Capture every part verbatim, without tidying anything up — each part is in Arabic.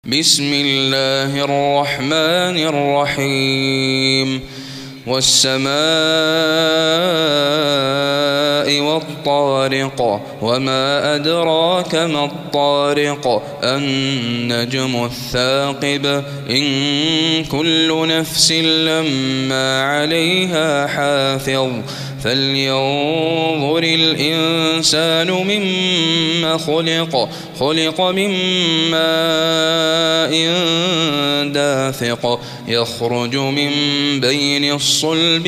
بسم الله الرحمن الرحيم والسماء والطارق وما أدراك ما الطارق النجم الثاقب إن كل نفس لما عليها حافظ فلينظر الإنسان مما خلق خلق من ماء دافق يخرج من بين الصلب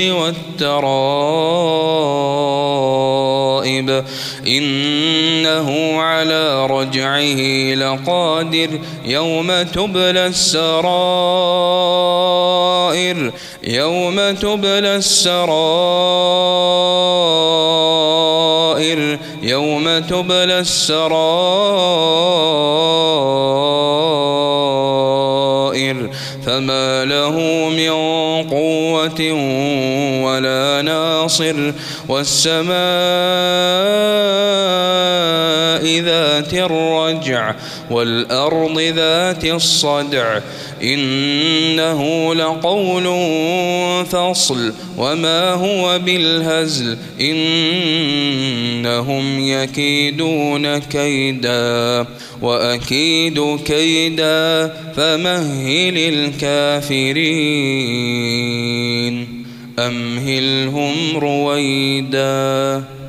والترائب إنه على رجعه لقادر يوم تبلى السرائر يوم تبلى السرائر يوم تبلى السرائر فما له من قوة ولا ناصر والسماء ذات الرجع والأرض ذات الصدع إنه لقول فصل وما هو بالهزل إنهم يكيدون كيدا وأكيد كيدا فمهل الكافرين أمهلهم رويدا.